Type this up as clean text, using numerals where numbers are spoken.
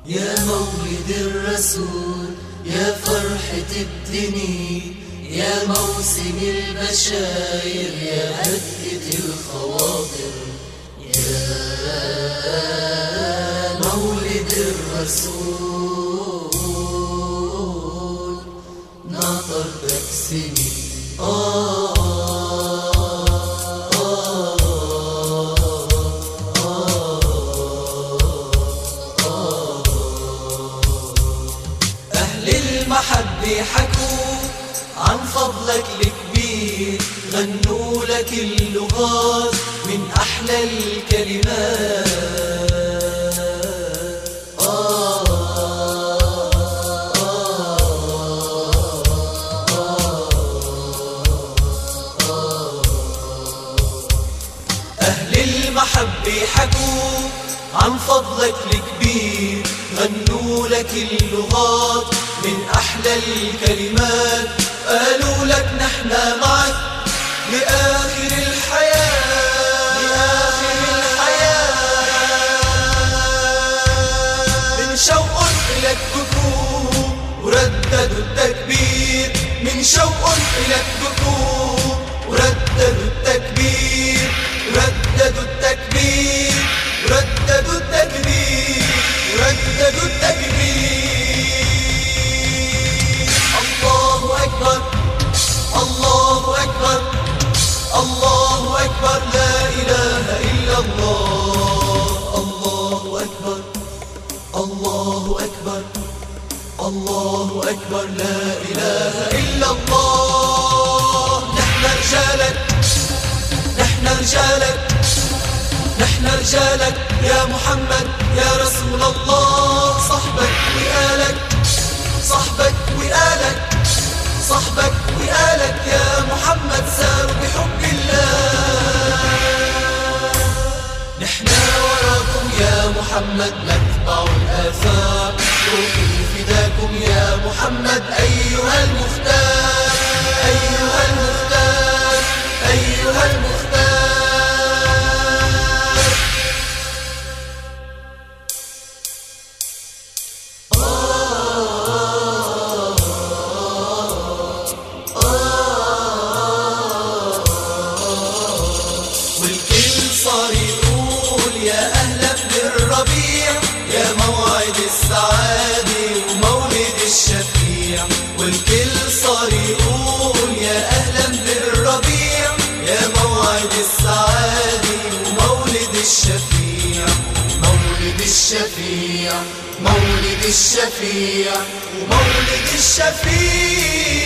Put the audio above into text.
يا مولد الرسول، يا فرحة الدنيا، يا موسم البشاير، يا هدئة الخواطر. يا مولد الرسول ناطرتك سنين. أهل المحبة حكوا عن فضلك الكبير، غنوا لك اللغات من أحلى الكلمات. أهل المحبة حكوا عن فضلك الكبير، غنوا لك اللغات من أحلى الكلمات. قالوا لك نحنا معك لآخر الحياة، لآخر الحياة. من شوق إلك بكوا ورددوا التكبير، من شوق إلك بكوا ورددوا التكبير، رددوا التكبير، رددوا التكبير، رددوا التكبير. الله أكبر، الله أكبر، الله أكبر، لا إله إلا الله. الله أكبر، الله أكبر، الله أكبر، لا إله إلا الله. نحن رجالك، نحن رجالك، نحن رجالك يا محمد يا رسول الله. صحبك وآلك، صحبك وآلك، صحبك وآلك يا محمد ساروا بحب الله. نحن وراكم يا محمد نتبع الآثار، روحي فداكم يا محمد أيها المختار، أيها المختار، أيها المختار. والكل صار يقول يا أهل ابن الربيع، يا موعد السعادة ومولد الشفيع. والكل صار يقول يا أهل ابن الربيع، يا موعد السعادة ومولد الشفيع. مولد الشفيع، مولد الشفيع، ومولد الشفيع.